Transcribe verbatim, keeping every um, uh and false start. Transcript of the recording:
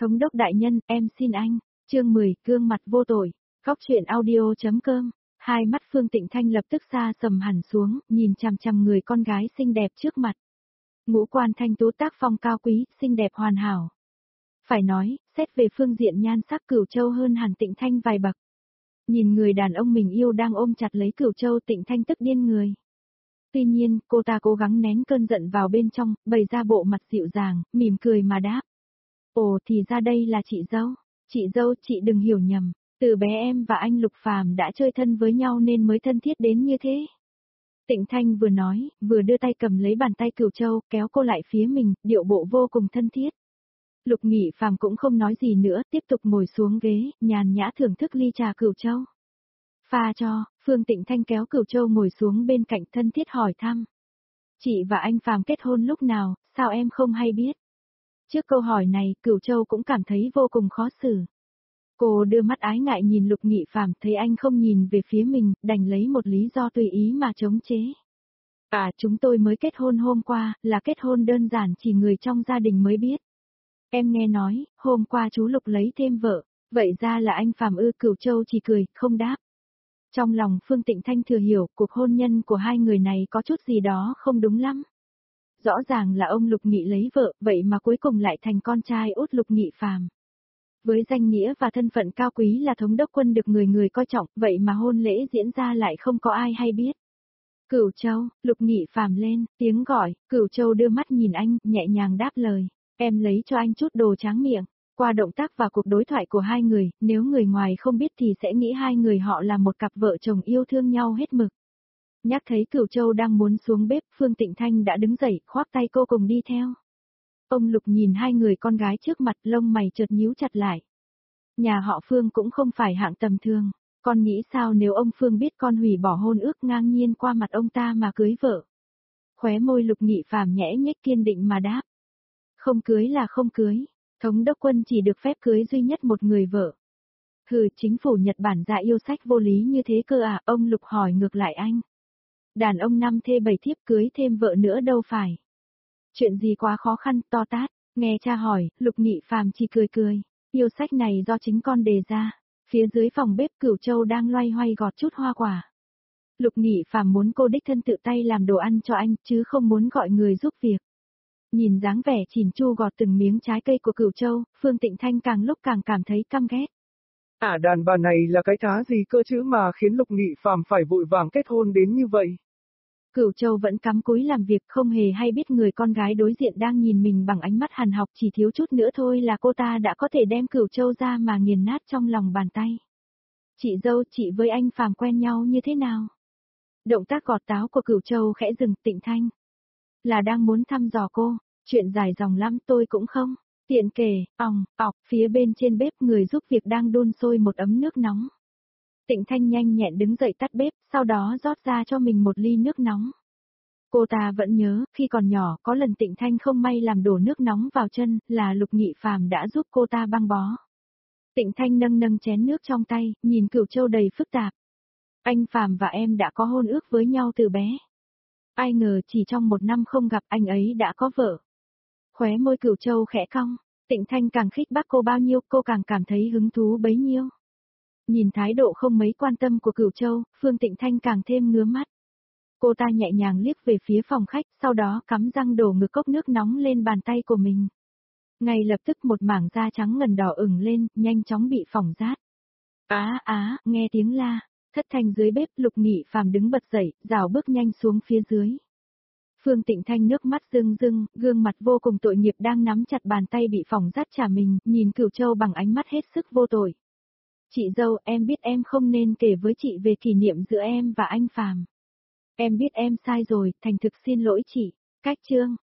Thống đốc đại nhân, em xin anh. Chương mười, gương mặt vô tội. Góc truyện audio.com. Hai mắt Phương Tịnh Thanh lập tức xa sầm hẳn xuống, nhìn chằm chằm người con gái xinh đẹp trước mặt. Ngũ quan thanh tú, tác phong cao quý, xinh đẹp hoàn hảo. Phải nói, xét về phương diện nhan sắc Cửu Châu hơn hẳn Tịnh Thanh vài bậc. Nhìn người đàn ông mình yêu đang ôm chặt lấy Cửu Châu, Tịnh Thanh tức điên người. Tuy nhiên, cô ta cố gắng nén cơn giận vào bên trong, bày ra bộ mặt dịu dàng, mỉm cười mà đáp. Ồ, thì ra đây là chị dâu. Chị dâu, chị đừng hiểu nhầm. Từ bé em và anh Lục Phàm đã chơi thân với nhau nên mới thân thiết đến như thế. Tịnh Thanh vừa nói, vừa đưa tay cầm lấy bàn tay Cửu Châu, kéo cô lại phía mình, điệu bộ vô cùng thân thiết. Lục Nghị Phàm cũng không nói gì nữa, tiếp tục ngồi xuống ghế, nhàn nhã thưởng thức ly trà Cửu Châu. Pha cho, Phương Tịnh Thanh kéo Cửu Châu ngồi xuống bên cạnh, thân thiết hỏi thăm. Chị và anh Phàm kết hôn lúc nào, sao em không hay biết? Trước câu hỏi này, Cửu Châu cũng cảm thấy vô cùng khó xử. Cô đưa mắt ái ngại nhìn Lục Nghị Phàm, thấy anh không nhìn về phía mình, đành lấy một lý do tùy ý mà chống chế. À, chúng tôi mới kết hôn hôm qua, là kết hôn đơn giản, chỉ người trong gia đình mới biết. Em nghe nói, hôm qua chú Lục lấy thêm vợ, vậy ra là anh Phàm ư? Cửu Châu chỉ cười, không đáp. Trong lòng Phương Tịnh Thanh thừa hiểu, cuộc hôn nhân của hai người này có chút gì đó không đúng lắm. Rõ ràng là ông Lục Nghị lấy vợ, vậy mà cuối cùng lại thành con trai út Lục Nghị Phàm. Với danh nghĩa và thân phận cao quý là thống đốc quân được người người coi trọng, vậy mà hôn lễ diễn ra lại không có ai hay biết. Cửu Châu, Lục Nghị Phàm lên, tiếng gọi, Cửu Châu đưa mắt nhìn anh, nhẹ nhàng đáp lời, em lấy cho anh chút đồ tráng miệng. Qua động tác và cuộc đối thoại của hai người, nếu người ngoài không biết thì sẽ nghĩ hai người họ là một cặp vợ chồng yêu thương nhau hết mực. Nhắc thấy Cửu Châu đang muốn xuống bếp, Phương Tịnh Thanh đã đứng dậy, khoác tay cô cùng đi theo. Ông Lục nhìn hai người con gái trước mặt, lông mày chợt nhíu chặt lại. Nhà họ Phương cũng không phải hạng tầm thường, con nghĩ sao nếu ông Phương biết con hủy bỏ hôn ước ngang nhiên qua mặt ông ta mà cưới vợ? Khóe môi Lục Nghị Phàm nhẽ nhếch kiên định mà đáp. Không cưới là không cưới, thống đốc quân chỉ được phép cưới duy nhất một người vợ. Hừ, chính phủ Nhật Bản ra yêu sách vô lý như thế cơ à? Ông Lục hỏi ngược lại anh. Đàn ông năm thê bảy thiếp cưới thêm vợ nữa đâu phải. Chuyện gì quá khó khăn, to tát, nghe cha hỏi, Lục Nghị Phàm chỉ cười cười, yêu sách này do chính con đề ra. Phía dưới phòng bếp Cửu Châu đang loay hoay gọt chút hoa quả. Lục Nghị Phàm muốn cô đích thân tự tay làm đồ ăn cho anh, chứ không muốn gọi người giúp việc. Nhìn dáng vẻ chỉn chu gọt từng miếng trái cây của Cửu Châu, Phương Tịnh Thanh càng lúc càng cảm thấy căm ghét. À, đàn bà này là cái thá gì cơ chứ mà khiến Lục Nghị Phàm phải vội vàng kết hôn đến như vậy? Cửu Châu vẫn cắm cúi làm việc, không hề hay biết người con gái đối diện đang nhìn mình bằng ánh mắt hằn học, chỉ thiếu chút nữa thôi là cô ta đã có thể đem Cửu Châu ra mà nghiền nát trong lòng bàn tay. Chị dâu, chị với anh Phàm quen nhau như thế nào? Động tác gọt táo của Cửu Châu khẽ dừng. Tịnh Thanh là đang muốn thăm dò cô, chuyện dài dòng lắm tôi cũng không tiện kể. Òng, ọc, phía bên trên bếp người giúp việc đang đun sôi một ấm nước nóng. Tịnh Thanh nhanh nhẹn đứng dậy tắt bếp, sau đó rót ra cho mình một ly nước nóng. Cô ta vẫn nhớ, khi còn nhỏ, có lần Tịnh Thanh không may làm đổ nước nóng vào chân, là Lục Nghị Phàm đã giúp cô ta băng bó. Tịnh Thanh nâng nâng chén nước trong tay, nhìn Cửu Châu đầy phức tạp. Anh Phàm và em đã có hôn ước với nhau từ bé. Ai ngờ chỉ trong một năm không gặp anh ấy đã có vợ. Khóe môi Cửu Châu khẽ cong, Tịnh Thanh càng khích bác cô bao nhiêu, cô càng cảm thấy hứng thú bấy nhiêu. Nhìn thái độ không mấy quan tâm của Cửu Châu, Phương Tịnh Thanh càng thêm ngứa mắt. Cô ta nhẹ nhàng liếc về phía phòng khách, sau đó cắm răng đổ ngược cốc nước nóng lên bàn tay của mình. Ngay lập tức một mảng da trắng ngần đỏ ửng lên, nhanh chóng bị phỏng rát. Á á, nghe tiếng la, thất thanh dưới bếp. Lục Nghị Phàm đứng bật dậy, rảo bước nhanh xuống phía dưới. Phương Tịnh Thanh nước mắt rưng rưng, gương mặt vô cùng tội nghiệp đang nắm chặt bàn tay bị phỏng rát trả mình, nhìn Cửu Châu bằng ánh mắt hết sức vô tội. Chị dâu, em biết em không nên kể với chị về kỷ niệm giữa em và anh Phàm. Em biết em sai rồi, thành thực xin lỗi chị. Cách chương.